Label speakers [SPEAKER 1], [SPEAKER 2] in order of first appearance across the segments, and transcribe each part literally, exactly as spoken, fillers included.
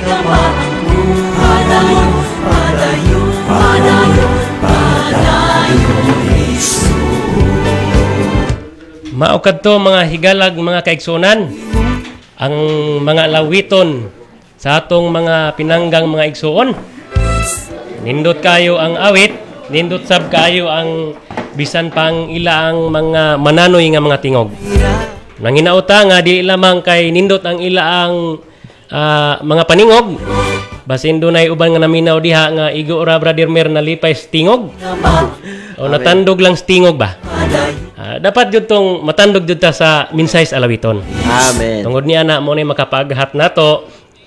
[SPEAKER 1] Padayon, padayon, padayon, padayon, Jesus.
[SPEAKER 2] Mao kadto mga higalag mga kaigsunan, ang mga lawiton sa atong mga pinanggang mga igsuon. Nindot kayo ang awit, nindot sab kayo ang bisan pang ilaang mga mananoy nga mga tingog. Nanginauta nga di lamang kay nindot ang ilaang uh, mga paningog. Basin dunay uban nga naminaw diha nga igo ora Brother Mer nalipay sa tingog. O natandog lang sa tingog ba? Uh, dapat jud tong matandog jud ta sa minsay sa alawiton.
[SPEAKER 3] Amen.
[SPEAKER 2] Tungod niya na mo ni makapaghat nato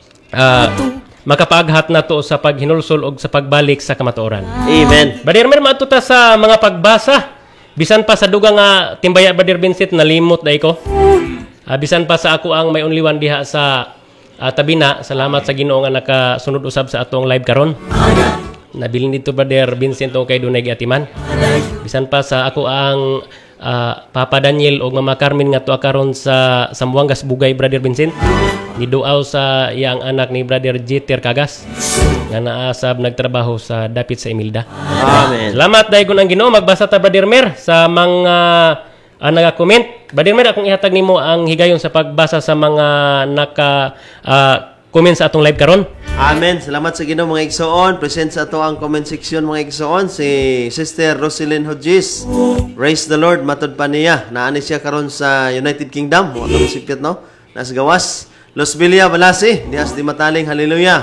[SPEAKER 2] uh, makapaghat nato sa paghinulsol og sa pagbalik sa kamatuoran.
[SPEAKER 3] Amen.
[SPEAKER 2] Brother Mer maadto ta sa mga pagbasa. Bisan pa sa dugang nga timbaya Brother Vincent nalimot dai ko. Uh, bisan pa sa ako ang may only one diha sa uh, tabi na. Salamat sa Ginoo nga nakasunod usab sa atong live karon. Nabilin dito Brother Vincent o kay dunay giatiman. Bisan pa sa ako ang uh, Papa Daniel o Mama Carmen nga tuwa karon sa Sambuangas Bugay Brother Vincent. Niduaw sa iyang anak ni Brother Jeter Kagas nga naasab nagtrabaho sa dapit sa Emilda.
[SPEAKER 3] Amen.
[SPEAKER 2] Salamat dayon ang Ginoo. Magbasa ta Brother Mer sa mga uh, naga-comment. Brother Mer, akong ihatag nimo ang higayon sa pagbasa sa mga naka uh, comment sa atong live karon.
[SPEAKER 3] Amen. Salamat sa Ginoo mga igsoon. Present sa ato ang comment section mga igsoon si Sister Roselyn Hodges. Praise the Lord. Matod pa niya. Naani siya karon sa United Kingdom. Mo atong sipyat no. Nas gawas. Los Villa Balasi, Dias di Mataling, hallelujah.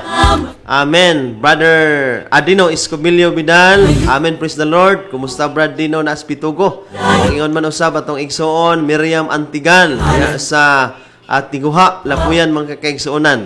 [SPEAKER 3] Amen. Brother Adino Escobilio Vidal, amen, praise the Lord. Kumusta Brad Dino na Aspitugo? Ang ingon man usab atong igsoon, Miriam Antigan sa at Tiguha, Lapuyan mga kakaigsuonan.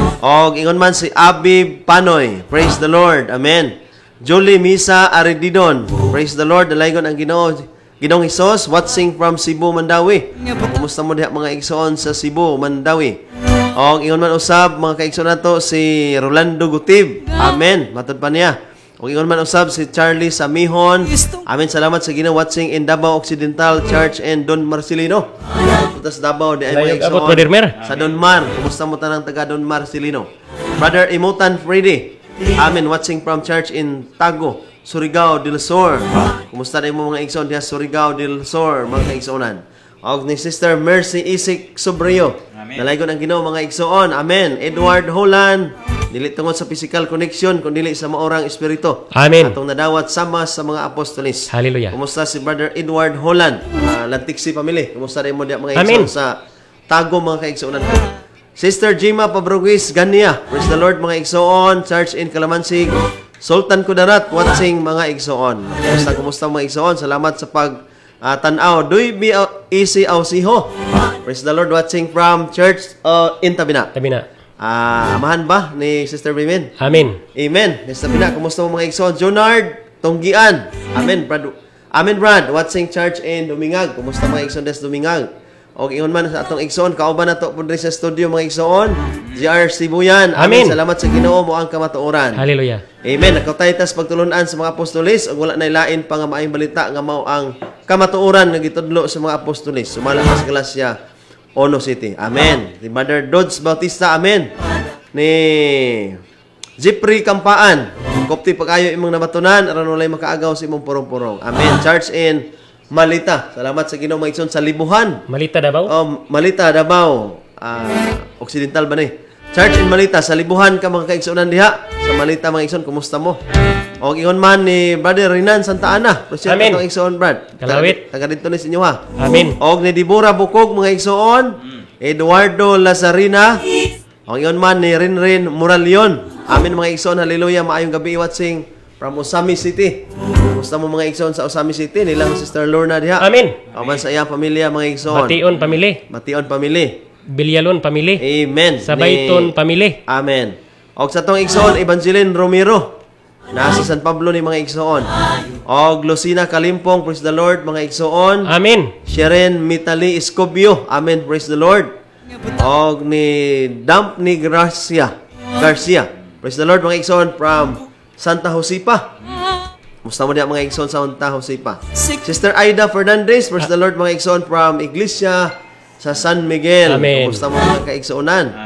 [SPEAKER 3] Og ingon man si Abib Panoy, praise the Lord, amen. Jolie Misa Arididon, praise the Lord, dalaygon ang Ginoo. Ginoong Hesus, watching from Cebu, Mandawi. Kumusta mo diha mga igsoon sa Cebu, Mandawi? O ingon man usab mga kaigsoon nato si Rolando Gutib. Amen. Matod pa niya. O ingon man usab si Charlie Samihon. Amen. Salamat sa Ginoo watching in Davao Occidental Church and Don Marcelino. Putas Davao di ay mga igsoon. Sa Don Mar. Kumusta mo tanang taga Don Marcelino? Brother Imutan Freddy. Amen. Watching from church in Tago, Surigao del Sur. Kumusta na mo mga igsoon diha Surigao del Sur mga kaigsoonan. Og ni Sister Mercy Isik Sobrio. Nalaygon ang Ginoo mga igsoon. Amen. Edward Holland. Dili tungod sa physical connection kundi sa maorang espiritu.
[SPEAKER 2] Amen.
[SPEAKER 3] Atong nadawat sama sa mga apostolis.
[SPEAKER 2] Hallelujah.
[SPEAKER 3] Kumusta si Brother Edward Holland? Uh, Lantiksi family. Kumusta rin mo diha mga igsoon sa Tago mga kaigsoonan. Sister Jima Pabruguis Gania. Praise the Lord mga igsoon. Church in Calamansig. Sultan Kudarat watching mga igsoon. Kumusta kumusta mga igsoon? Salamat sa pag uh, tanaw. Doy bi easy ausiho. Praise the Lord watching from church uh, in Tabina.
[SPEAKER 2] Tabina.
[SPEAKER 3] Ah, uh, amahan ba ni Sister Bimin?
[SPEAKER 2] Amen.
[SPEAKER 3] Amen. Sister Tabina, kumusta mo mga igsoon? Jonard Tonggian. Amen, Brad. Amen, Brad. Watching church in Dumingag. Kumusta mga igsoon des Dumingag? O ingon man sa atong igsoon, kauban na to po sa studio mga igsoon. G R Sibuyan. Amen. Amen. Salamat sa Ginoo mo ang kamatuoran.
[SPEAKER 2] Hallelujah.
[SPEAKER 3] Amen. Nakataytas pagtulunan sa mga apostolis ug wala nay lain pa nga maayong balita nga mao ang kamatuoran nga gitudlo sa mga apostolis. Sumala ka sa Galacia Ono City. Amen. Ni Mother Dodds Bautista. Amen. Ni Jeffrey Kampaan. Kopti pag-ayo imong namatunan aron walay makaagaw sa imong purong-purong. Amen. Church in Malita. Salamat sa Ginoo mga igsoon sa Libuhan.
[SPEAKER 2] Malita Davao?
[SPEAKER 3] Oh, Malita Davao. Uh, Occidental ba ni? Church in Malita sa Libuhan ka mga kaigsuonan diha. Sa Malita mga igsoon, kumusta mo? O ingon man ni Brother Renan Santa Ana. Amen. Ang igsoon Brad.
[SPEAKER 2] Kalawit.
[SPEAKER 3] Taga dito ni sinyo ha.
[SPEAKER 2] Amen.
[SPEAKER 3] Og ni Dibura Bukog mga igsoon. Eduardo Lazarina. O ingon man ni Rinrin Moralion. Amen mga igsoon. Hallelujah. Maayong gabi watching from Osami City. Kumusta mo mga igsoon sa Osami City? Nilang Sister Lorna diha.
[SPEAKER 2] Amen.
[SPEAKER 3] Aman sa iyang pamilya mga igsoon.
[SPEAKER 2] Bation family.
[SPEAKER 3] Bation family.
[SPEAKER 2] Bilyalon family.
[SPEAKER 3] Amen.
[SPEAKER 2] Sabayton ni... family.
[SPEAKER 3] Amen. Og sa tong igsoon Evangeline Romero. Nasa San Pablo ni mga igsoon. Og Lucina Kalimpong, praise the Lord mga igsoon.
[SPEAKER 2] Amen.
[SPEAKER 3] Sharon Mitali Escobio. Amen, praise the Lord. Og ni Damp ni Gracia Garcia. Praise the Lord mga igsoon from Santa Josepa. Musta mo diya mga igsoon sa Santa Josepa. Sister Aida Fernandez, praise the Lord mga igsoon from Iglesia sa San Miguel.
[SPEAKER 2] Amen.
[SPEAKER 3] Musta mo mga kaigsuonan.
[SPEAKER 4] Amen.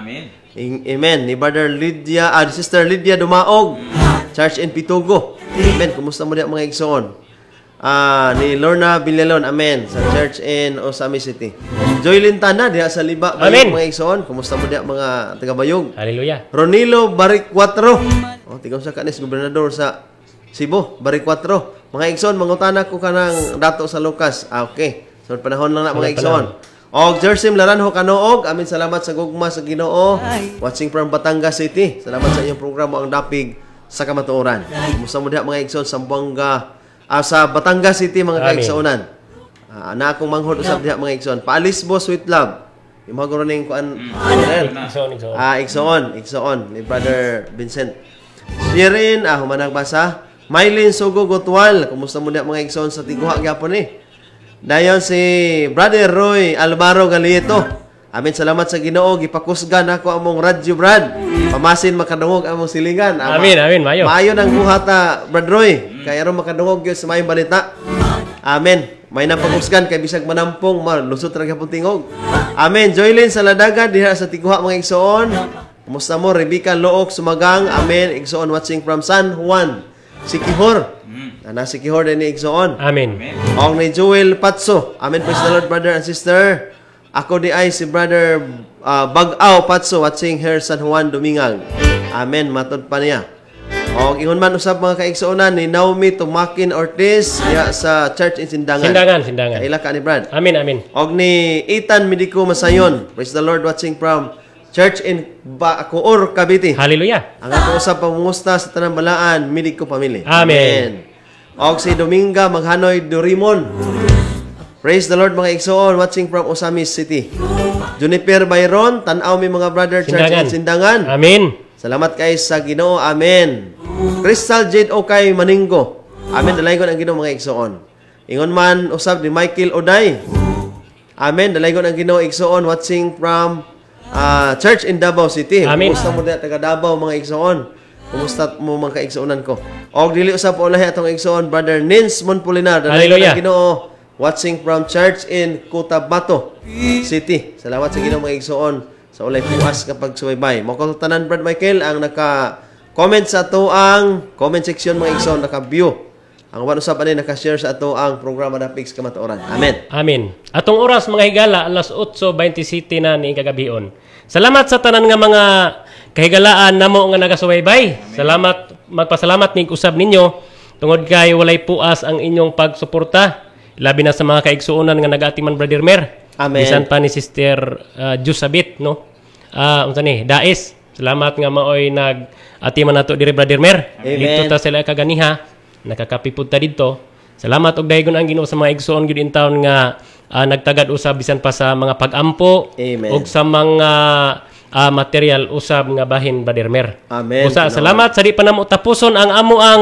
[SPEAKER 3] In- Amen. Ni Brother Lydia, ah, Sister Lydia Dumaog, Church in Pitugo. Amen. Kumusta mo diya mga igsoon? Ah, ni Lorna Villalon, amen, sa Church in Osami City. Joy Lintana diya sa Liba,
[SPEAKER 2] Amen.
[SPEAKER 3] mga igsoon. Kumusta mo diya mga taga-Bayog?
[SPEAKER 2] Hallelujah.
[SPEAKER 3] Ronilo Baricuatro. O, tingnan sa kanis, gobernador sa Cebu, Baricuatro. Mga igsoon, mangutana ko ka ng dato sa Lucas. Ah, okay. So, panahon lang na mga igsoon. O, Jersim Laranjo Kanoog, amin salamat sa gugma sa Ginoo. Watching from Batangas City. Salamat sa iyong programa, ang Dapig sa Kamatuoran. Kumusta mo diya mga igsoon, Sambuanga, ah, sa Batangas City, mga
[SPEAKER 2] Amen.
[SPEAKER 3] kaigsuonan. Ah, na akong manghod usab diha mga igsoon. Paalis bo, sweet love. Yung mga ning kuan.
[SPEAKER 2] Igsoon, igsoon.
[SPEAKER 3] Ah, igsoon, igsoon ni Brother Vincent. Shirin, ah, humanag basa. Mylene Sugo Gotwal, kumusta mo diha mga igsoon sa Tiguha gyapon ni? Dayon si Brother Roy Alvaro Galieto. Amin salamat sa Ginoo, gipakusgan ako among radyo Brad. Pamasin makadungog among silingan. Ama,
[SPEAKER 2] Amin, amin, mayo.
[SPEAKER 3] Maayo nang buhata Brad Roy. Kaya ron makadungog gyud sa mayong balita. Amen. May napakusgan kay bisag manampong malusot ra gyapon tingog. Amen. Joylyn Saladaga diha sa Tiguha mga igsoon. Kumusta mo Rebecca Look Sumagang? Amen. Igsoon watching from San Juan. Sikihor. Ana Sikihor din ni igsoon.
[SPEAKER 2] Amen.
[SPEAKER 3] Og ni Joel Patso. Amen. Praise the Lord, brother and sister. Ako di ay si brother uh, Bag-aw Patso watching here San Juan Domingang. Amen. Matod pa niya. Og ingon man usab mga kaigsuonan ni Naomi Tumakin Ortiz diha sa Church in Sindangan.
[SPEAKER 2] Sindangan, sindangan.
[SPEAKER 3] Kaila ka ni Brad.
[SPEAKER 2] Amin, amin.
[SPEAKER 3] Og ni Ethan Medico Masayon. Praise the Lord watching from Church in Bacoor, Cavite.
[SPEAKER 2] Hallelujah.
[SPEAKER 3] Ang ato usab pangungusta sa tanang balaan, Medico family.
[SPEAKER 2] Amen.
[SPEAKER 3] Og si Dominga Maghanoy Dorimon. Praise the Lord mga igsoon watching from Osami City. Juniper Bayron, tanaw mi mga brother Church
[SPEAKER 2] Sindangan.
[SPEAKER 3] in Sindangan.
[SPEAKER 2] Amin.
[SPEAKER 3] Salamat kay sa Ginoo. Amen. Crystal Jade Okay Maningo. Amen. Dalaygon ang Ginoo mga igsoon. Ingon man usab ni Michael Oday. Amen. Dalaygon ang Ginoo igsoon watching from uh, Church in Davao City.
[SPEAKER 2] Amen.
[SPEAKER 3] Kumusta mo diha taga Davao mga igsoon? Kumusta mo mga kaigsuonan ko? Og dili usab po lahi atong igsoon brother Nins Monpolinar. Dalaygon
[SPEAKER 2] Hallelujah.
[SPEAKER 3] ang Ginoo watching from Church in Cotabato City. Salamat sa Ginoo mga igsoon sa ulay puas kapag subaybay. Mo ko tanan Brad Michael ang naka-comment sa ato ang comment section mga igsoon, naka-view. Ang uban usab ani naka-share sa ato ang programa Dapig sa Kamatuoran. Amen.
[SPEAKER 2] Amin. Atong oras mga higala alas eight twenty-seven na ni kagabion. Salamat sa tanan nga mga kahigalaan namo nga nagasubaybay. Salamat, magpasalamat ning usab ninyo tungod kay walay puas ang inyong pagsuporta. Labi na sa mga kaigsuonan nga nag-atiman Brother Mer.
[SPEAKER 3] Amen.
[SPEAKER 2] Bisan pa ni Sister uh, Jusabit, no? Ah, uh, unsa ni? Dais. Salamat nga maoy nag-atiman nato diri Brother Mer.
[SPEAKER 3] Amen.
[SPEAKER 2] Dito ta sila kaganiha, nakakapipud ta didto. Salamat og daygon ang Ginoo sa mga igsuon gyud in town nga uh, nagtagad usab bisan pa sa mga pag-ampo
[SPEAKER 3] Amen.
[SPEAKER 2] og sa mga uh, material usab nga bahin Brother Mer.
[SPEAKER 3] Amen.
[SPEAKER 2] Usa,
[SPEAKER 3] Ginoo.
[SPEAKER 2] salamat sa di pa namo tapuson ang amo ang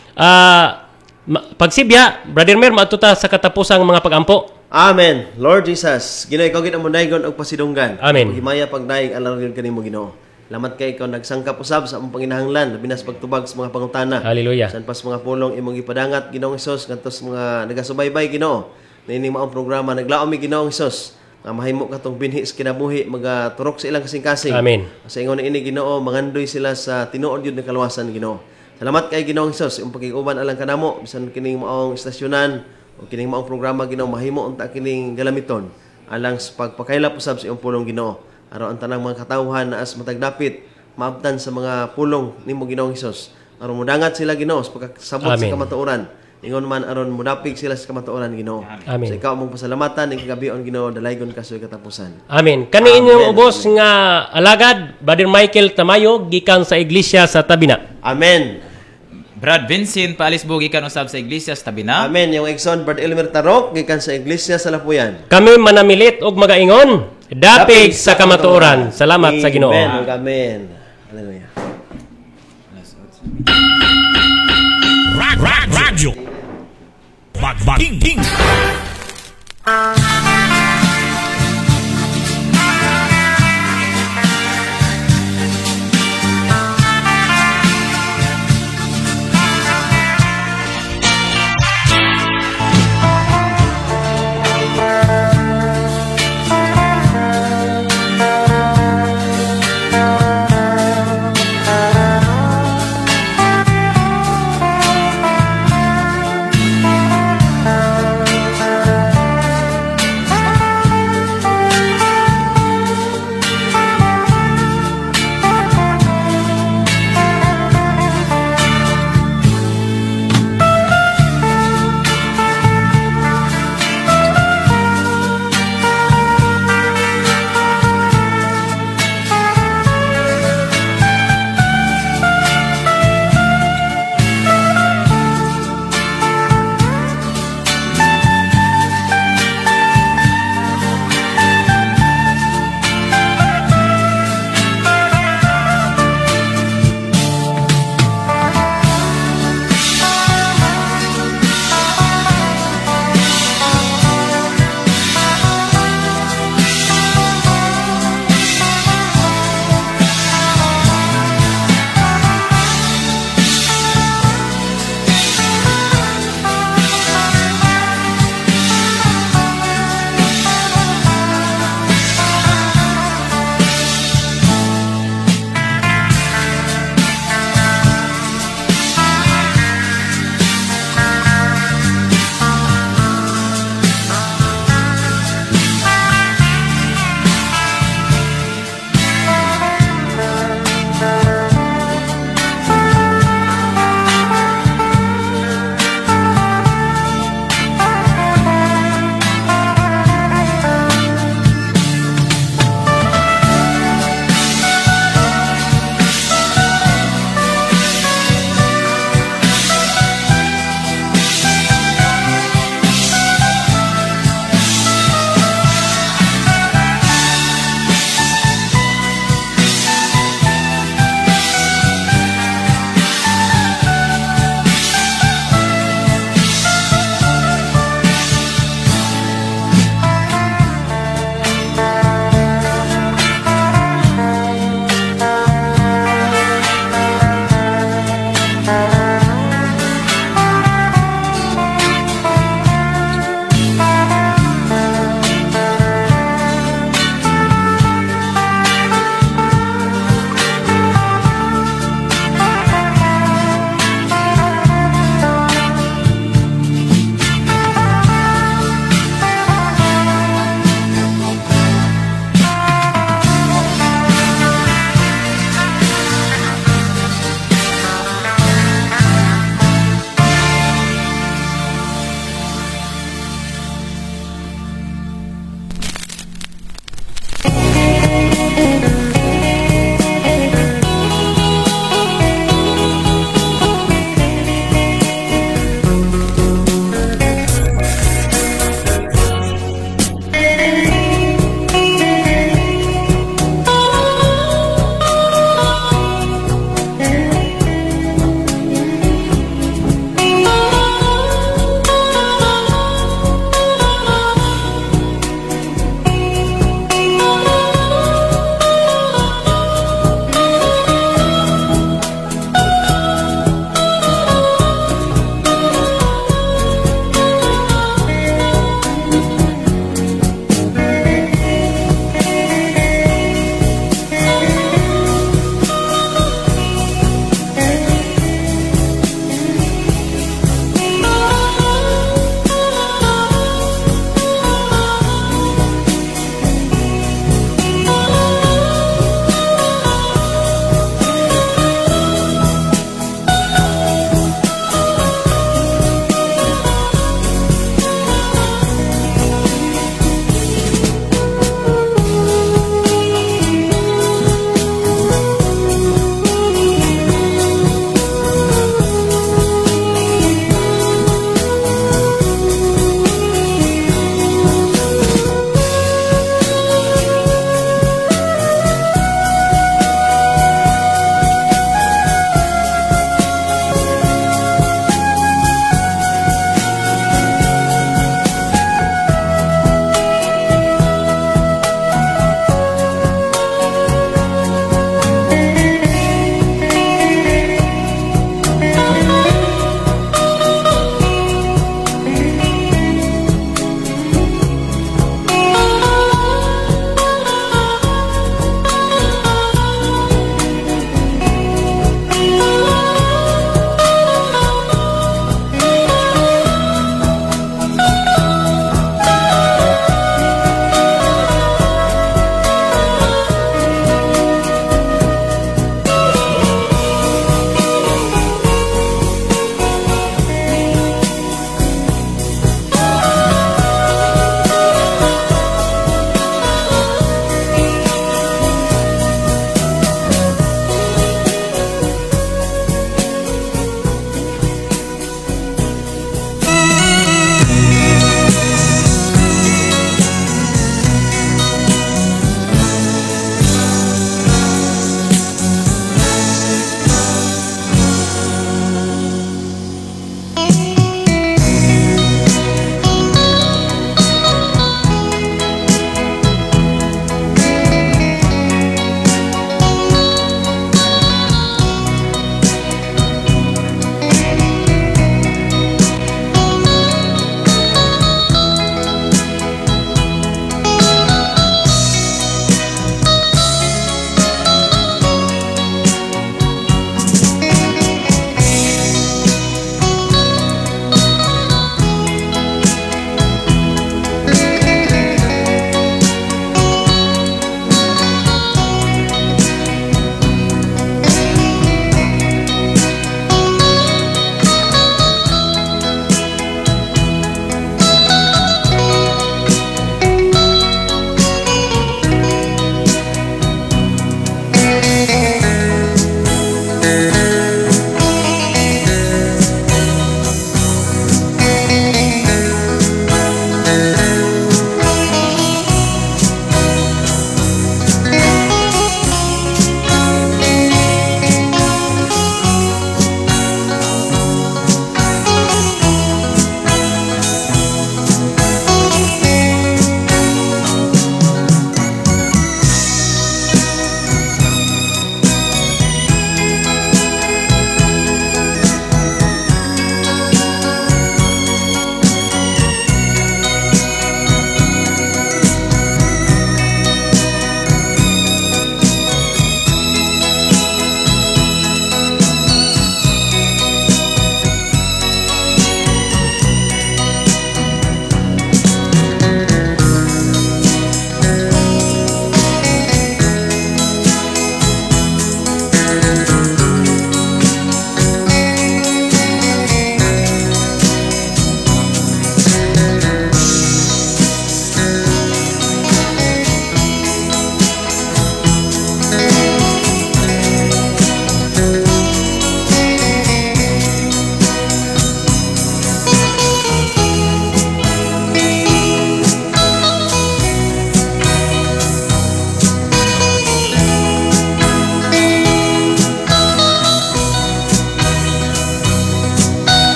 [SPEAKER 2] uh, ma- pagsibya Brother Mer maatuta sa katapusang mga pag-ampo.
[SPEAKER 3] Amen. Lord Jesus, Ginoo ikaw gid ang daygon og pasidunggan.
[SPEAKER 2] Amen.
[SPEAKER 3] Himaya pagdaig alang gyud kanimo Ginoo. Lamat kay ikaw nagsangkap usab sa among panginahanglan labi na sa pagtubag sa mga pangutana.
[SPEAKER 2] Hallelujah.
[SPEAKER 3] San pas mga pulong imong ipadangat Ginoong Hesus ngadto sa mga nagasubaybay Ginoo. Nining maong programa naglaom mi Ginoong Hesus nga mahimo katong binhi sa kinabuhi magaturok sa ilang kasing-kasing.
[SPEAKER 2] Amen.
[SPEAKER 3] Sa ingon ini Ginoo mangandoy sila sa tinuod yun ng kaluwasan Ginoo. Salamat kay Ginoong Hesus imong pagig-uban alang kanamo bisan kining maong istasyonan o kining maong programa Ginoo mahimo unta kining galamiton alang sa pagpakaylap usab sa imong pulong Ginoo. Araw ang tanang mga katawhan na as matagdapit maabtan sa mga pulong nimo Ginoong Hesus. Aron mudangat sila Ginoo sa pagkasabot sa
[SPEAKER 2] Amen.
[SPEAKER 3] kamatuoran. Ingon man aron mudapig sila sa kamatuoran Ginoo.
[SPEAKER 2] Amen.
[SPEAKER 3] Sa ikaw mong pasalamatan ing kagabion Ginoo dalaygon ka sa katapusan.
[SPEAKER 2] Amen. Kani inyong ubos nga alagad Brother Michael Tamayo gikan sa iglesia sa Tabina.
[SPEAKER 3] Amen.
[SPEAKER 4] Brad Vincent Paalisbo gikan usab sa iglesia sa Tabina.
[SPEAKER 3] Amen. Yung Exxon Brad Elmer Tarok gikan sa Iglesia sa Lapuyan.
[SPEAKER 2] Kami manamilit og magaingon dapig sa kamatuoran. Salamat sa Ginoo.
[SPEAKER 3] Amen. Amen. Hallelujah.
[SPEAKER 5] Rag, rag, radyo. Bag, bag, king, king.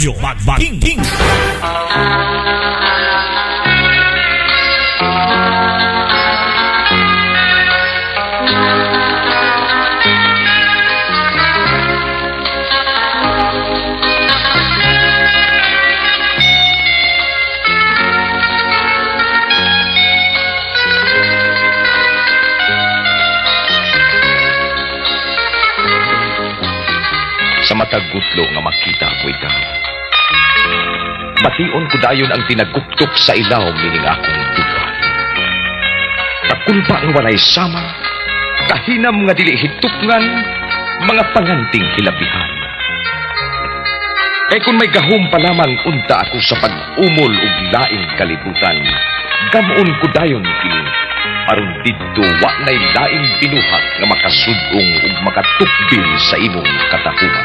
[SPEAKER 5] Radyo Bagbaking King.
[SPEAKER 6] Sa matagutlo nga makita ko ikaw. Bation ko dayon ang tinaguktok sa ilaw mining akong duwa. Kakulba nga walay sama, kahinam nga dili hitupngan, mga panganting hilabihan. Kay kung may gahom pa lamang unta ako sa pag-umol ug laing kalibutan, gamuon ko dayon kini aron didto wa nay laing binuhat nga makasudong ug makatukbil sa imong katapuhan.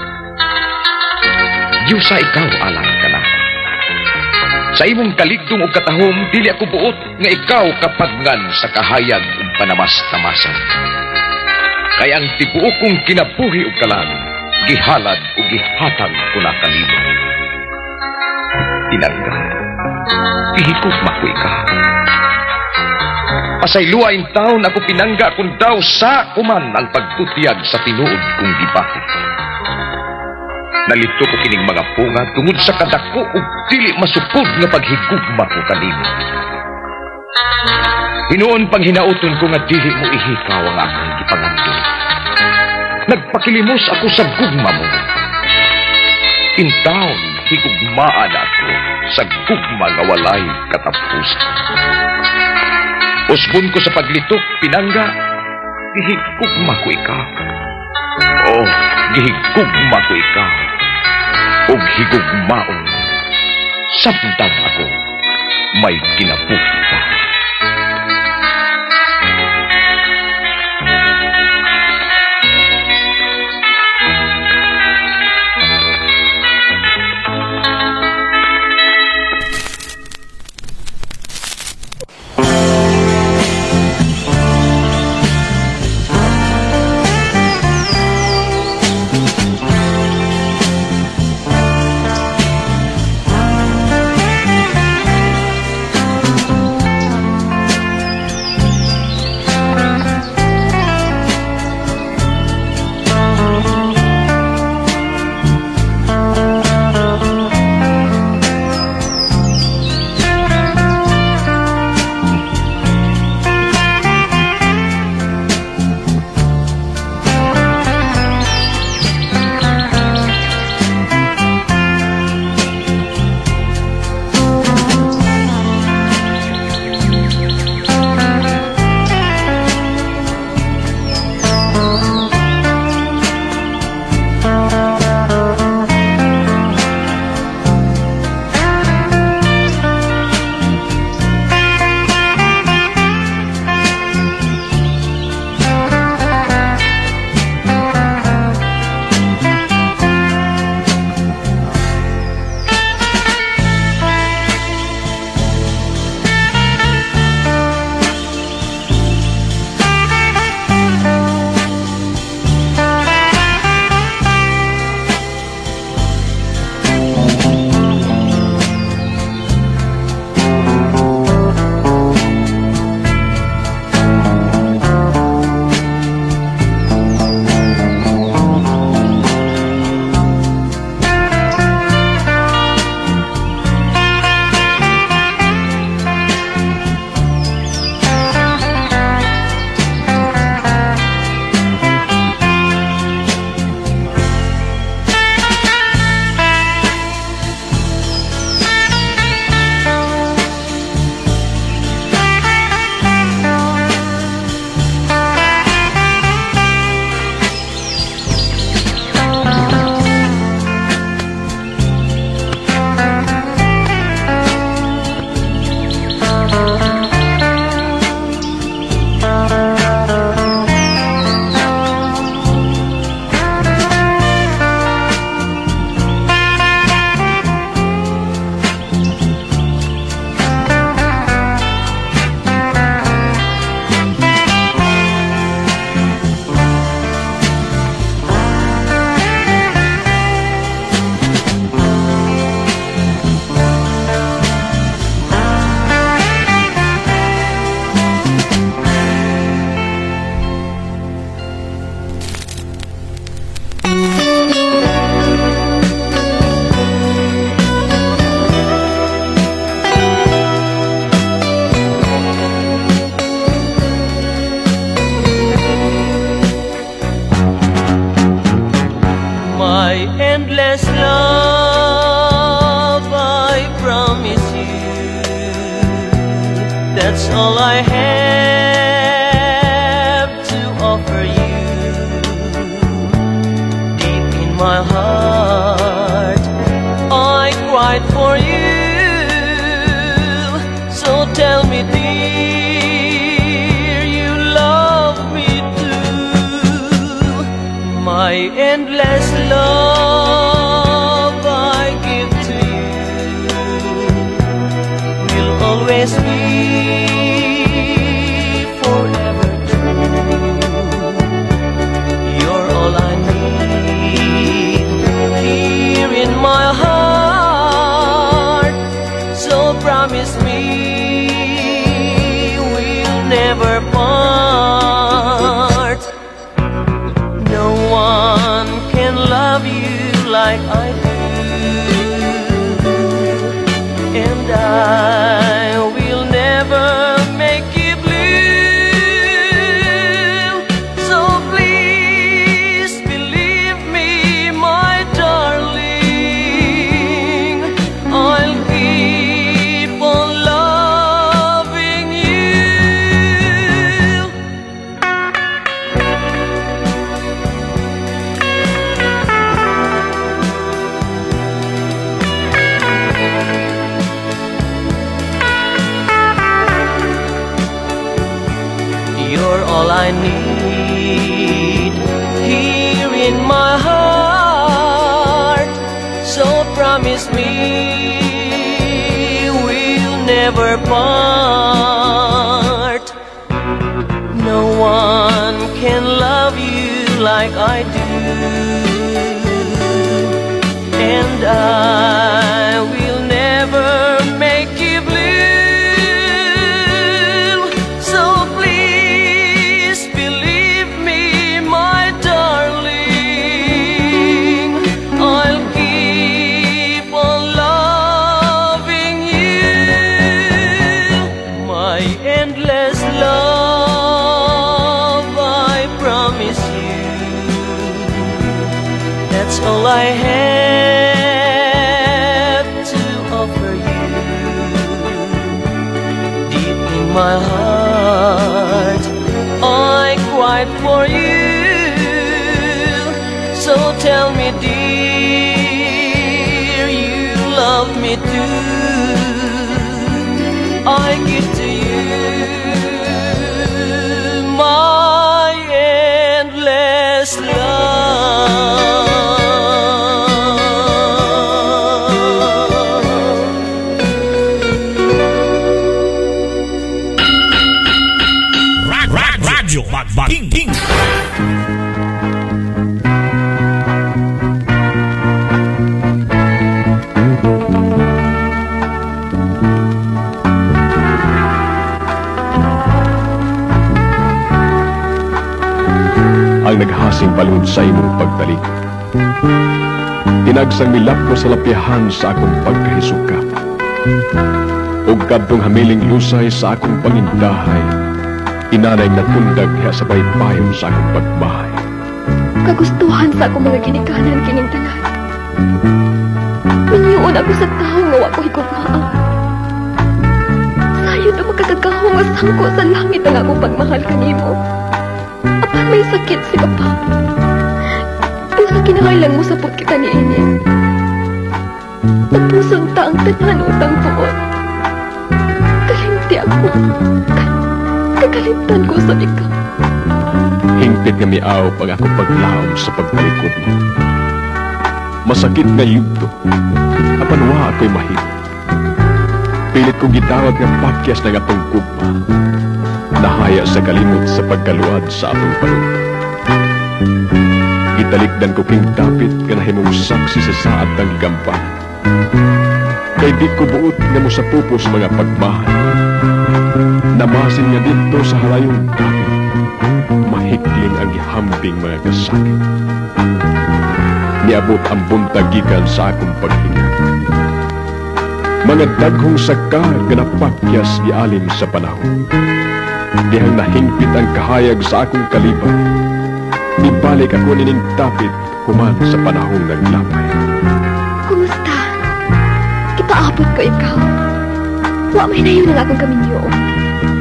[SPEAKER 6] Diyosa ikaw alay ka na. Sa imong kaligdong ug katahom dili ako buot nga ikaw kapagngan sa kahayag ug panamas-tamasan. Kay ang tibuok kong kinabuhi ug kalag gihalad ug gihatag ko na kanimo. Tinangga, ihikot mako ikaw. Pasayluain taon ako pinangga kung daw sa kuman ang pagtutiyag sa tinuod kong gibakit. Nalito ko kining mga punga tungod sa kadako ug dili masupod nga paghigugma ko kanimo. Hinuon pang hinauton ko nga dili mo ihikaw ang akong gipangandong. Nagpakilimos ako sa gugma mo. Intawon higugmaan ako sa gugma nga walay katapusan. Usbon ko sa paglitok, pinangga, gihigugma ko ikaw. Oh, gihigugma ko ikaw. Og higugmaon, samtang ako may kinabuhi pa.
[SPEAKER 1] That's all I have to offer you. Deep in my heart, I cried for you. So tell me, dear, you love me too. My endless love I give to you will always be forever true. You're all I need here in my heart. So promise me we'll never part. No one can love you like I do, and I will never make you blue. So please believe me, my darling, I'll keep on loving you. You're all I need here in my heart. So promise me we'll never part. No one can love you like I do, and I will never make you blue. So please believe me, my darling, I'll keep on loving you. My endless love, I promise you. That's all I have to offer you. Deep in my heart, I cried for you. So tell me, dear, you love me too. I give to you my endless love.
[SPEAKER 5] Rag, rag, radyo, Bagbaking King.
[SPEAKER 7] Ang naghasing palud sa imong pagtalik, tinagsang milap ko sa lapihan sa akong pagkahisukap, ug kadtong hamiling lusay sa akong pangindahay, inanay natundag diha sa baybayon sa akong pagbahay.
[SPEAKER 8] Kagustuhan sa akong mga ginikanan kining tanan. Minyoon ako sa tao nga wa ko higugmaan. Sayo na makakagaho nga sangko sa langit ang akong pagmahal kanimo. Apan may sakit si Papa. Pusa kinahanglan mo sapot kita ni ini. Napusong ta ang tanan utang tuon. Kalimti ako. Kakalimtan ko sa ikaw.
[SPEAKER 7] Hingpit nga miaw pag ako paglaom sa pagtalikod mo. Masakit nga yugto, apan wa ako'y mahimo. Pilit kong gitawag nga pakyas na nga tong gugma. Nahaya sa kalimot sa pagkaluad sa atong panuto. Gitalikdan ko king dapit nga nahimong saksi sa saad ng gampan. Kay di ko buot nga mo sa pupos mga pagmahal. Namasin nga dito sa halayong dapit. Mahikling ang ihambing mga kasakit. Niabot ang buntag gikan sa akong paghinga. Mga daghong sakar nga napakyas gialim sa panahon. Dihang nahingpit ang kahayag sa akong kalibay. Ibalik ako nining tapit human sa panahon ng lamay.
[SPEAKER 8] Kumusta? Kipaabot ko ikaw. Wa may nayon na akong kaminyo.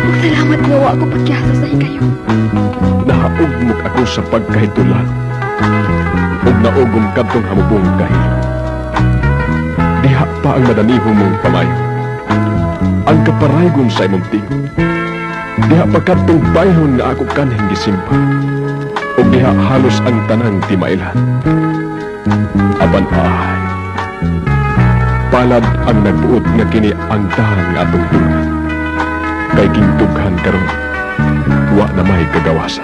[SPEAKER 8] Salamat nga wa ako pagkasa sa hikayo.
[SPEAKER 7] Nahaugmok ako sa pagkahitulan ug naugom kadtong hamubong kahil. Diha pa ang madanihong mong pamayo. Ang kaparaygon sa imong tingog. Diha pa kadtong bayhon nga ako kanhing gisimba. Ug diha halos ang tanang timailan. Apan ay palad ang nagbuot nga kini ang dahan nga atong dugan. Kay kintughan karon wa na may kagawasan.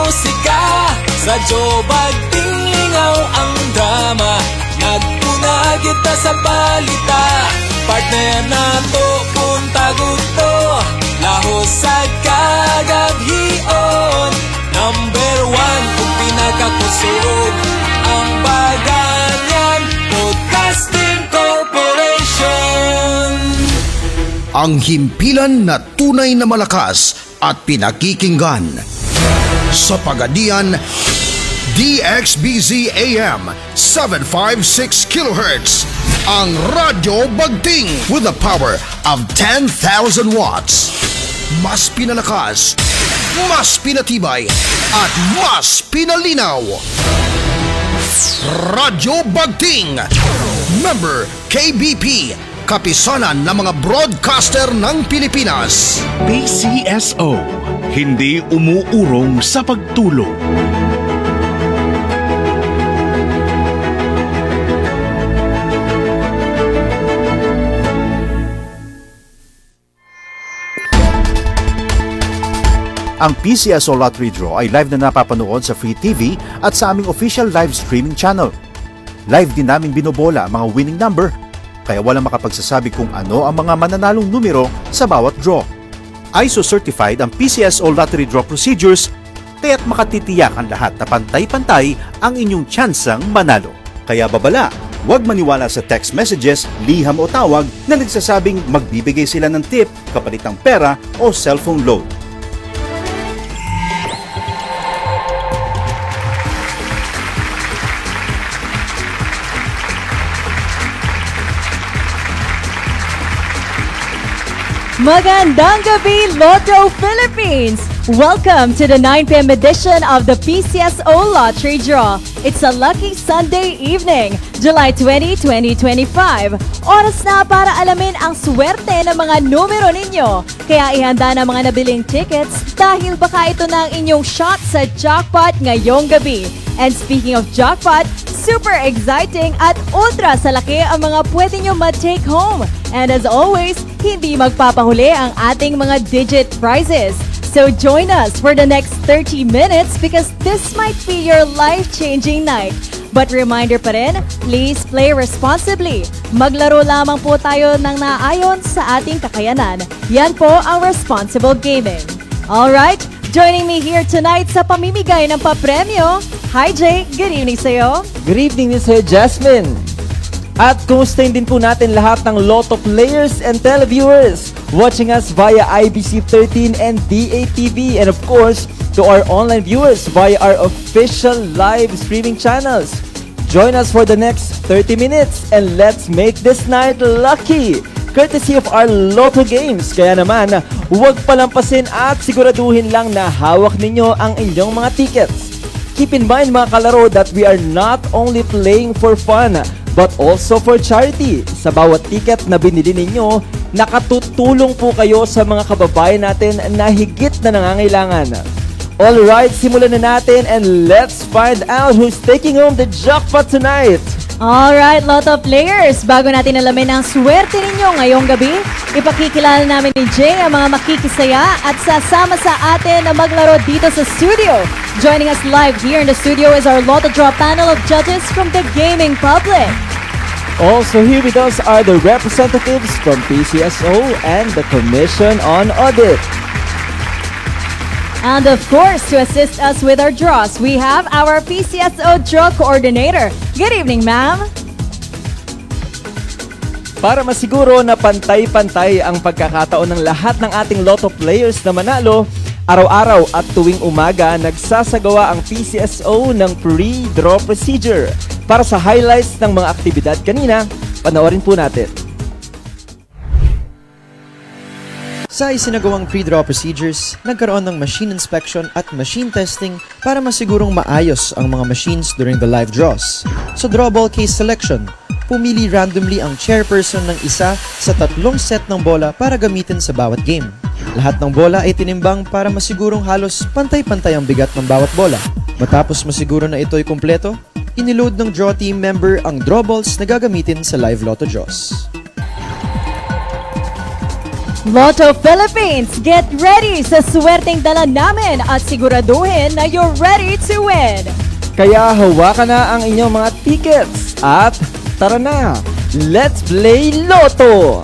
[SPEAKER 9] musika, sa jobag tinglingaw ang drama. Nagpuna kita sa balita, partner na to kung taguto, lahos sa kagabhion. Number one kung pinakakusod, ang Baganyan Podcasting Corporation.
[SPEAKER 10] Ang himpilan na tunay na malakas at pinakikinggan. Sa Pagadian, D X B Z A M seven fifty-six kilohertz. Ang Radyo Bagting with a power of ten thousand watts. Mas pinalakas, mas pinatibay, at mas pinalinaw. Radyo Bagting. Member K B P. Kapisanan ng mga broadcaster ng Pilipinas.
[SPEAKER 5] P C S O, hindi umuurong sa pagtulong.
[SPEAKER 11] Ang P C S O Lottery Draw ay live na napapanood sa Free T V at sa aming official live streaming channel. Live din namin binobola ang mga winning number, kaya walang makapagsasabi kung ano ang mga mananalong numero sa bawat draw. I S O certified ang P C S O Lottery Draw procedures, kaya't makatitiyak ang lahat na pantay-pantay ang inyong tsansang manalo. Kaya babala, huwag maniwala sa text messages, liham o tawag na nagsasabing magbibigay sila ng tip kapalit ng pera o cellphone load.
[SPEAKER 12] Magandang gabi, Lotto Philippines! Welcome to the nine p m edition of the P C S O Lottery Draw. It's a lucky Sunday evening, July twentieth, twenty twenty-five. Oras na para alamin ang swerte ng mga numero ninyo. Kaya ihanda na mga nabiling tickets dahil baka ito na ang inyong shot sa jackpot ngayong gabi. And speaking of jackpot, super exciting at ultra salaki ang mga pwede nyo ma-take home. And as always, hindi magpapahuli ang ating mga digit prizes. So join us for the next thirty minutes because this might be your life-changing night. But reminder pa rin, please play responsibly. Maglaro lamang po tayo ng naayon sa ating kakayanan. Yan po ang responsible gaming. Alright, joining me here tonight sa pamimigay ng papremyo. Hi Jay, good evening sa'yo.
[SPEAKER 13] Good evening din sa'yo, Jasmine. At kumustahin din po natin lahat ng Lotto players and televiewers watching us via I B C thirteen and D A T V, and of course to our online viewers via our official live streaming channels. Join us for the next thirty minutes and let's make this night lucky, courtesy of our Lotto games. Kaya naman, huwag palampasin at siguraduhin lang na hawak ninyo ang inyong mga tickets. Keep in mind mga kalaro that we are not only playing for fun but also for charity. Sa bawat ticket na binili ninyo, nakatutulong po kayo sa mga kababayan natin na higit na nangangailangan. Alright, simulan na natin and let's find out who's taking home the jackpot tonight.
[SPEAKER 12] Alright, Lotto players, bago natin alamin ang swerte ninyo ngayong gabi, ipakikilala namin ni Jay ang mga makikisaya at sasama sa atin na maglaro dito sa studio. Joining us live here in the studio is our Lotto Draw panel of judges from the gaming public.
[SPEAKER 13] Also here with us are the representatives from P C S O and the Commission on Audit.
[SPEAKER 12] And of course, to assist us with our draws, we have our P C S O Draw Coordinator. Good evening, ma'am.
[SPEAKER 13] Para masiguro na pantay-pantay ang pagkakataon ng lahat ng ating Lotto players na manalo, araw-araw at tuwing umaga nagsasagawa ang P C S O ng pre-draw procedure. Para sa highlights ng mga aktibidad kanina, panoorin po natin.
[SPEAKER 14] Sa isinagawang pre-draw procedures, nagkaroon ng machine inspection at machine testing para masigurong maayos ang mga machines during the live draws. Sa draw ball case selection, pumili randomly ang chairperson ng isa sa tatlong set ng bola para gamitin sa bawat game. Lahat ng bola ay tinimbang para masigurong halos pantay-pantay ang bigat ng bawat bola. Matapos masiguro na ito ay kumpleto, iniload ng draw team member ang draw balls na gagamitin sa live Lotto draws.
[SPEAKER 12] Lotto Philippines, get ready sa swerteng dala namin at siguraduhin na you're ready to win.
[SPEAKER 13] Kaya hawakan na ang inyong mga tickets at tara na, let's play Lotto!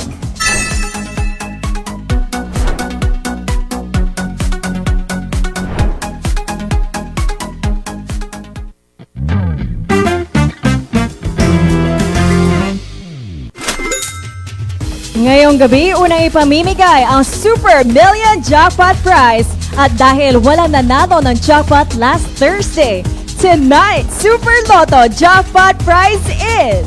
[SPEAKER 12] Ngayong gabi, unang ipamimigay ang Super Million Jackpot Prize. At dahil walang nanalo ng jackpot last Thursday, tonight, Super Lotto Jackpot Prize is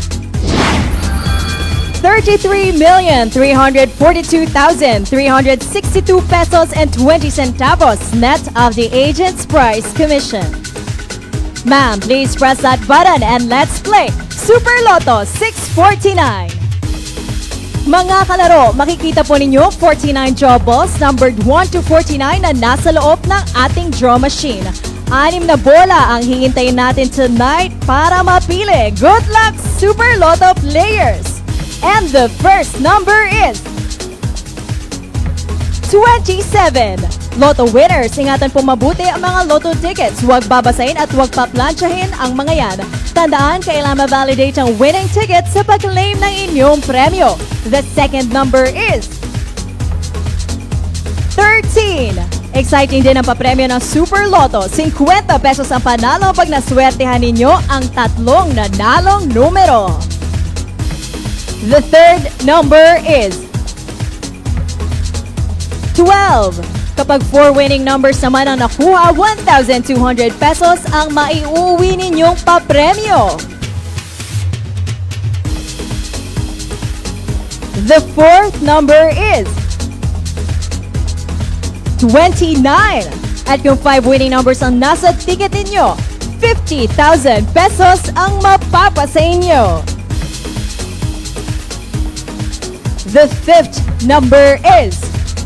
[SPEAKER 12] thirty-three million three hundred forty-two thousand three hundred sixty-two pesos and twenty centavos net of the agent's price commission. Ma'am, please press that button and let's play Super Lotto six forty-nine. Mga kalaro, makikita po ninyo forty-nine draw balls numbered one to forty-nine na nasa loob ng ating draw machine. Anim na bola ang hihintayin natin tonight para mapili. Good luck, Super Lotto players! And the first number is twenty-seven. Lotto winners, ingatan po mabuti ang mga Lotto tickets. Huwag babasahin at huwag paplansyahin ang mga yan. Tandaan, kailangan ma-validate ang winning ticket sa pag-claim ng inyong premyo. The second number is thirteen. Exciting din ang papremyo ng Super Lotto. fifty pesos ang panalo pag naswertehan ninyo ang tatlong nanalong numero. The third number is twelve. Kapag four winning numbers naman ang nakuha, one thousand two hundred pesos ang maiuwi ninyong papremyo. The fourth number is twenty-nine. At kung five winning numbers ang nasa ticket ninyo, fifty thousand pesos ang mapapasa inyo. The fifth number is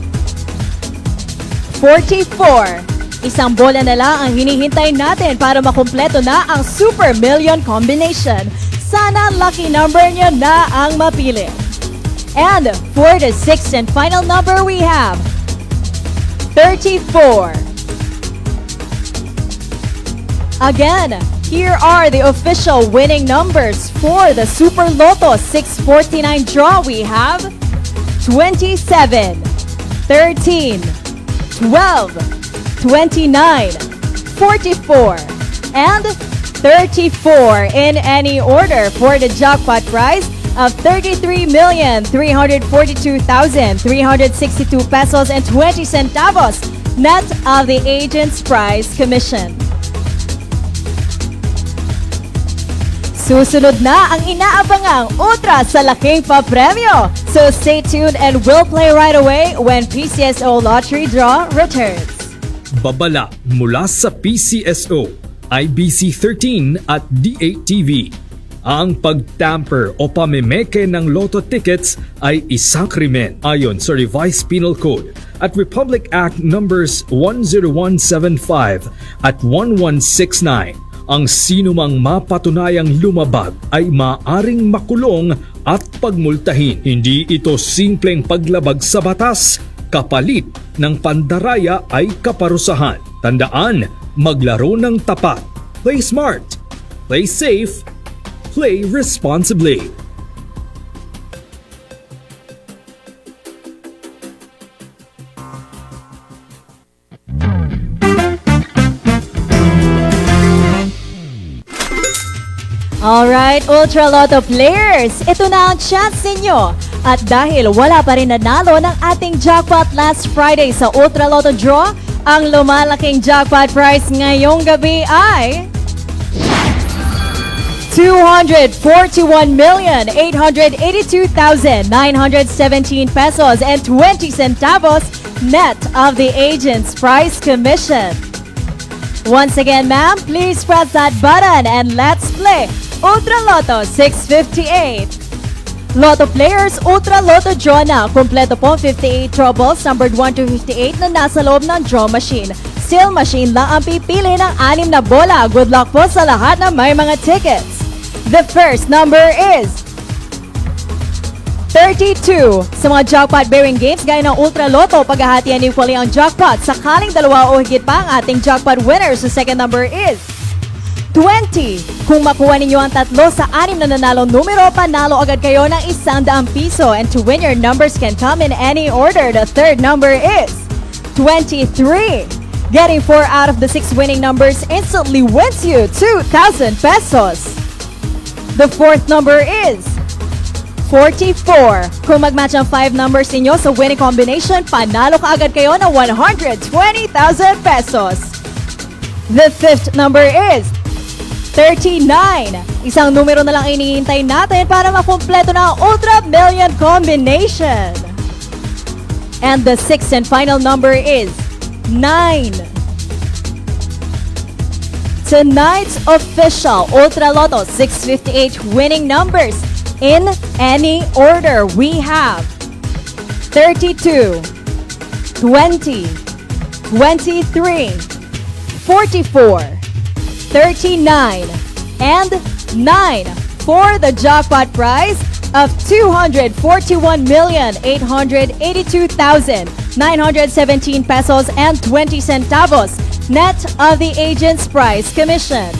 [SPEAKER 12] forty-four. Isang bola na lang ang hinihintay natin para makumpleto na ang Super Million Combination. Sana lucky number nyo na ang mapili. And for the sixth and final number we have thirty-four. Again, here are the official winning numbers for the Super Lotto six forty-nine draw. We have twenty-seven, thirteen, twelve, twenty-nine, forty-four, and thirty-four in any order for the jackpot prize of thirty-three million three hundred forty-two thousand three hundred sixty-two pesos and twenty centavos net of the agent's prize commission. Susunod na ang inaabangang ultra sa laking papremyo. So stay tuned and we'll play right away when P C S O Lottery Draw returns.
[SPEAKER 15] Babala mula sa P C S O, I B C thirteen at D eight T V. Ang pagtamper o pamemeke ng Lotto tickets ay isang krimen ayon sa Revised Penal Code at Republic Act numbers one oh one seventy-five at one one sixty-nine. Ang sinumang mapatunayang lumabag ay maaring makulong at pagmultahin. Hindi ito simpleng paglabag sa batas, kapalit ng pandaraya ay kaparusahan. Tandaan, maglaro ng tapat. Play smart, play safe, play responsibly.
[SPEAKER 12] Alright, Ultra Lotto players, ito na ang chance ninyo. At dahil wala pa rin nanalo ng ating jackpot last Friday sa Ultra Lotto Draw, ang lumalaking jackpot prize ngayong gabi ay two hundred forty-one million eight hundred eighty-two thousand nine hundred seventeen pesos and twenty centavos net of the agent's prize commission. Once again, ma'am, please press that button and let's play Ultra Lotto six fifty-eight. Lotto players, Ultra Lotto draw na. Kompleto po fifty-eight draw balls numbered one to fifty-eight na nasa loob ng draw machine. Still machine lang ang pipili ng anim na bola. Good luck po sa lahat na may mga tickets. The first number is thirty-two. Sa mga jackpot-bearing games gaya ng Ultra Lotto, paghahatian equally ang jackpot. Sakaling dalawa o higit pa ang ating jackpot winner. So second number is twenty. Kung makuha ninyo ang tatlo sa anim na nanalo numero, panalo agad kayo ng isang daang piso. And to win, your numbers can come in any order. The third number is twenty-three. Getting four out of the six winning numbers instantly wins you two thousand pesos. The fourth number is forty-four. Kung mag-match ang five numbers ninyo sa winning combination, panalo ka agad kayo ng one hundred twenty thousand pesos. The fifth number is thirty-nine. Isang numero na lang iniintay natin para makumpleto na ang Ultra Million combination. And the sixth and final number is nine. Tonight's official Ultra Lotto six fifty-eight winning numbers in any order. We have thirty-two, twenty, twenty-three, forty-four, thirty-nine, and nine for the jackpot prize of two hundred forty-one million eight hundred eighty-two thousand nine hundred seventeen pesos and twenty centavos net of the agent's prize commission.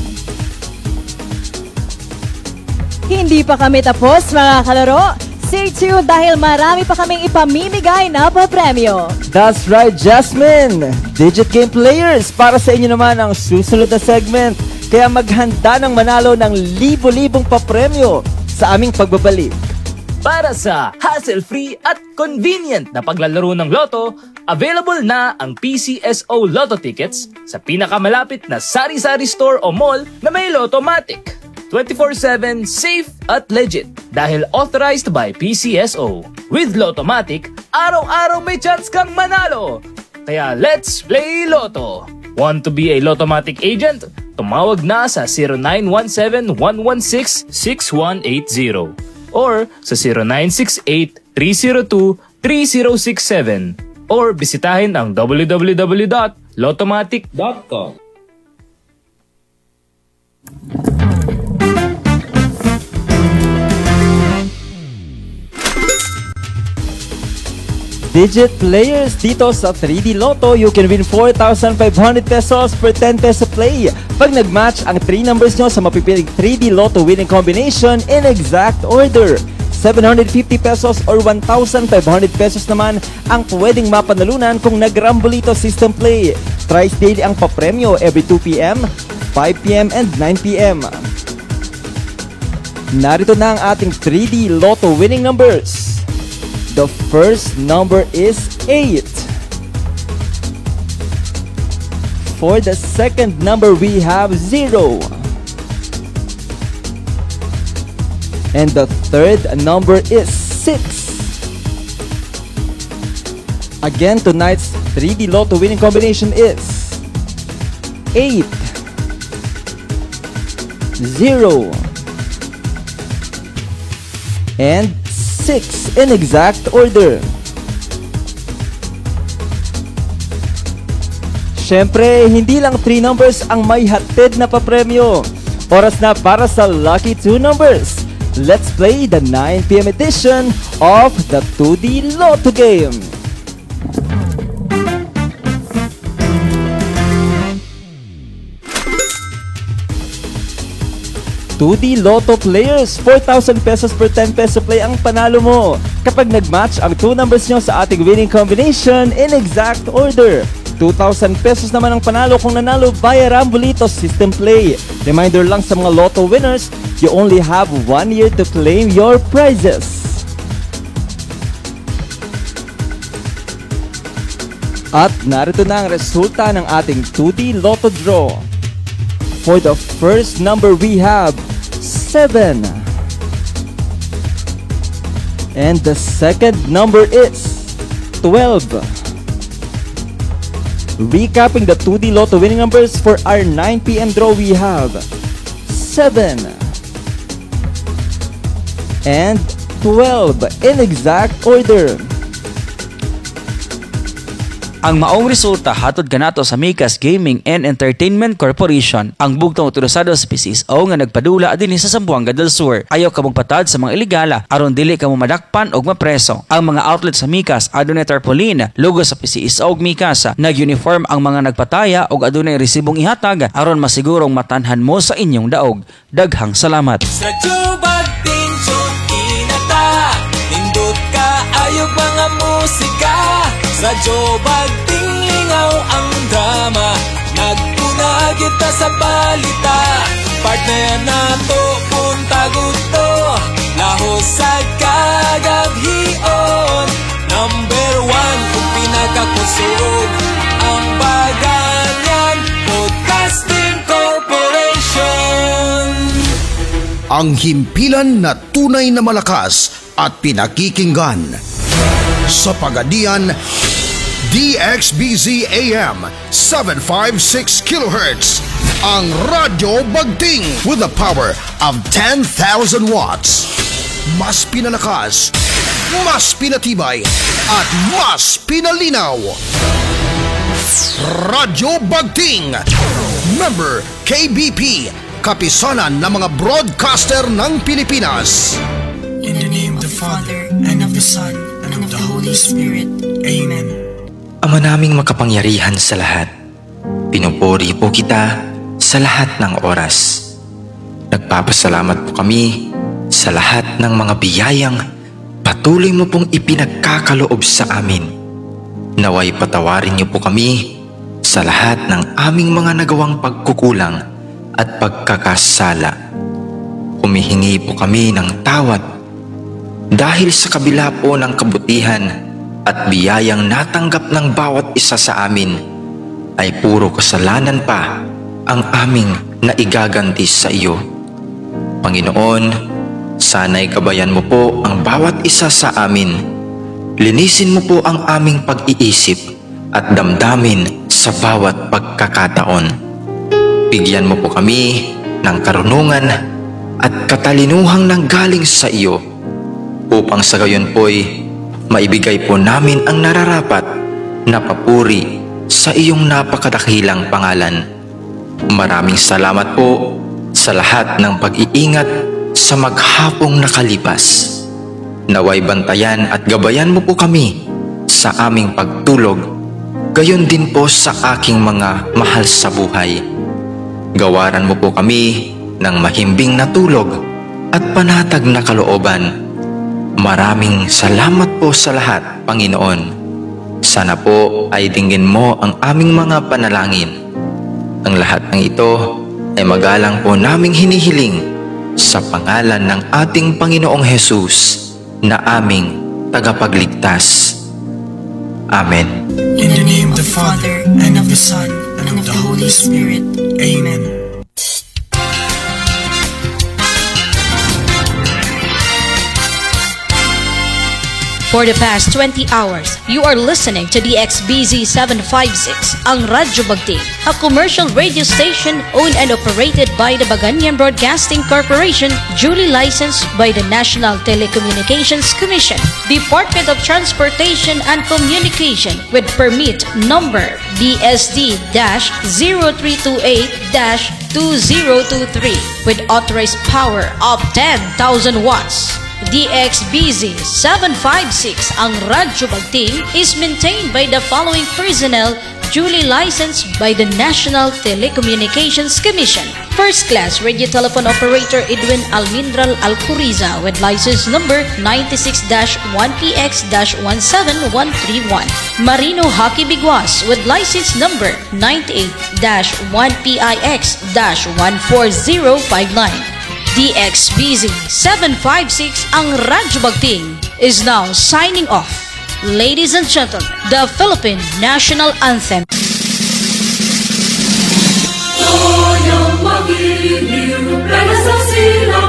[SPEAKER 12] Hindi pa kami tapos mga kalaro. Stay tuned dahil marami pa kaming ipamimigay na papremyo.
[SPEAKER 13] That's right, Jasmine! Digit game players, para sa inyo naman ang susunod na segment. Kaya maghanda ng manalo ng libo-libong papremyo sa aming pagbabalik.
[SPEAKER 16] Para sa hassle-free at convenient na paglalaro ng Lotto, available na ang P C S O Lotto tickets sa pinakamalapit na sari-sari store o mall na may Lottomatic. twenty-four seven safe at legit dahil authorized by P C S O. With Lottomatic, araw-araw may chance kang manalo. Kaya let's play Lotto. Want to be a Lottomatic agent? Tumawag na sa zero nine one seven one one six six one eight zero or sa zero nine six eight three zero two three zero six seven or bisitahin ang w w w dot lottomatic dot com.
[SPEAKER 13] Digit players, dito sa three D Lotto, you can win four thousand five hundred pesos per ten peso play pag nag-match ang three numbers nyo sa mapipiling three D Lotto winning combination in exact order. seven hundred fifty pesos or one thousand five hundred pesos naman ang pwedeng mapanalunan kung nag-Rambolito system play. Thrice daily ang papremyo every two p m, five p m, and nine p m Narito na ang ating three D Lotto winning numbers. The first number is eight. For the second number, we have zero. And the third number is six. Again, tonight's three D Lotto winning combination is eight, zero, and six in exact order. Syempre, hindi lang three numbers ang may hatid na papremyo. Oras na para sa lucky two numbers. Let's play the nine p m edition of the two D Lotto game. two D Lotto players, four thousand pesos per ten peso play ang panalo mo kapag nag-match ang two numbers nyo sa ating winning combination in exact order. two thousand pesos naman ang panalo kung nanalo via Rambolito system play. Reminder lang sa mga Lotto winners, you only have one year to claim your prizes. At narito na ang resulta ng ating two D Lotto draw. For the first number, we have seven. And the second number is twelve. Recapping the two D Lotto winning numbers for our nine p m draw, we have seven and twelve in exact order.
[SPEAKER 17] Ang maong resulta hatod kanato sa Micas Gaming and Entertainment Corporation, ang bugtong utorosado sa P C S O nga nagpadula dinhi sa Zamboanga del Sur. Ayaw ka magpatad sa mga iligala aron dili ka mo madakpan og mapreso. Ang mga outlet sa Micas adunay tarpaulin, logo sa P C S O ug Micas. Nag-uniform ang mga nagpataya ug adunay resibong ihatag aron masigurong matanhan mo sa inyong daog. Daghang salamat.
[SPEAKER 9] Sa jubag pinchot inata, nindot ka ayog mga musika. Sa jubag tinglingaw ang drama, nagtuna kita sa balita. Partner na to punta gusto, lahos sa kagabhion. Number one kung pinakakusog, ang Baganyan Podcasting Corporation.
[SPEAKER 10] Ang himpilan na tunay na malakas at pinakikinggan. Sa Pagadian, D X B Z A M seven fifty-six kilohertz, ang Radyo Bagting with the power of ten thousand watts. Mas pinalakas, mas pinatibay, at mas pinalinaw. Radyo Bagting, member K B P, kapisanan ng mga broadcaster ng Pilipinas.
[SPEAKER 18] In the name of the Father, and of the Son, and of the Holy Spirit. Amen.
[SPEAKER 19] Ama naming makapangyarihan sa lahat, pinupuri po kita sa lahat ng oras. Nagpapasalamat po kami sa lahat ng mga biyayang patuloy mo pong ipinagkakaloob sa amin. Naway patawarin niyo po kami sa lahat ng aming mga nagawang pagkukulang at pagkakasala. Humihingi po kami ng tawad dahil sa kabila po ng kabutihan at biyayang natanggap ng bawat isa sa amin, ay puro kasalanan pa ang aming naigaganti sa iyo. Panginoon, sana'y gabayan mo po ang bawat isa sa amin. Linisin mo po ang aming pag-iisip at damdamin sa bawat pagkakataon. Bigyan mo po kami ng karunungan at katalinuhang nanggaling sa iyo, upang sa gayon po'y maibigay po namin ang nararapat na papuri sa iyong napakadakilang pangalan. Maraming salamat po sa lahat ng pag-iingat sa maghapong nakalipas. Naway bantayan at gabayan mo po kami sa aming pagtulog, gayon din po sa aking mga mahal sa buhay. Gawaran mo po kami ng mahimbing na tulog at panatag na kalooban. Maraming salamat po sa lahat, Panginoon. Sana po ay dinggin mo ang aming mga panalangin. Ang lahat ng ito ay magalang po naming hinihiling sa pangalan ng ating Panginoong Hesus na aming tagapagligtas. Amen.
[SPEAKER 18] In the name of the Father, and of the Son, and of the Holy Spirit. Amen.
[SPEAKER 20] For the past twenty hours, you are listening to D X B Z seven fifty-six, ang Radyo Bagting, a commercial radio station owned and operated by the Baganyan Broadcasting Corporation, duly licensed by the National Telecommunications Commission, Department of Transportation and Communication, with permit number D S D zero three two eight two zero two three, with authorized power of ten thousand watts. D X B Z seven fifty-six, ang Radyo Bagting, is maintained by the following personnel duly licensed by the National Telecommunications Commission. First Class Radio Telephone Operator Edwin Almindral Alcuriza with license number ninety-six dash one P X dash one seven one three one. Marino Hockey Biguas with license number ninety-eight dash one P I X dash one four zero five nine. D X B Z seven fifty-six, ang Radyo Bagting, is now signing off. Ladies and gentlemen, the Philippine National Anthem.
[SPEAKER 9] Toyo magiliw, sa silang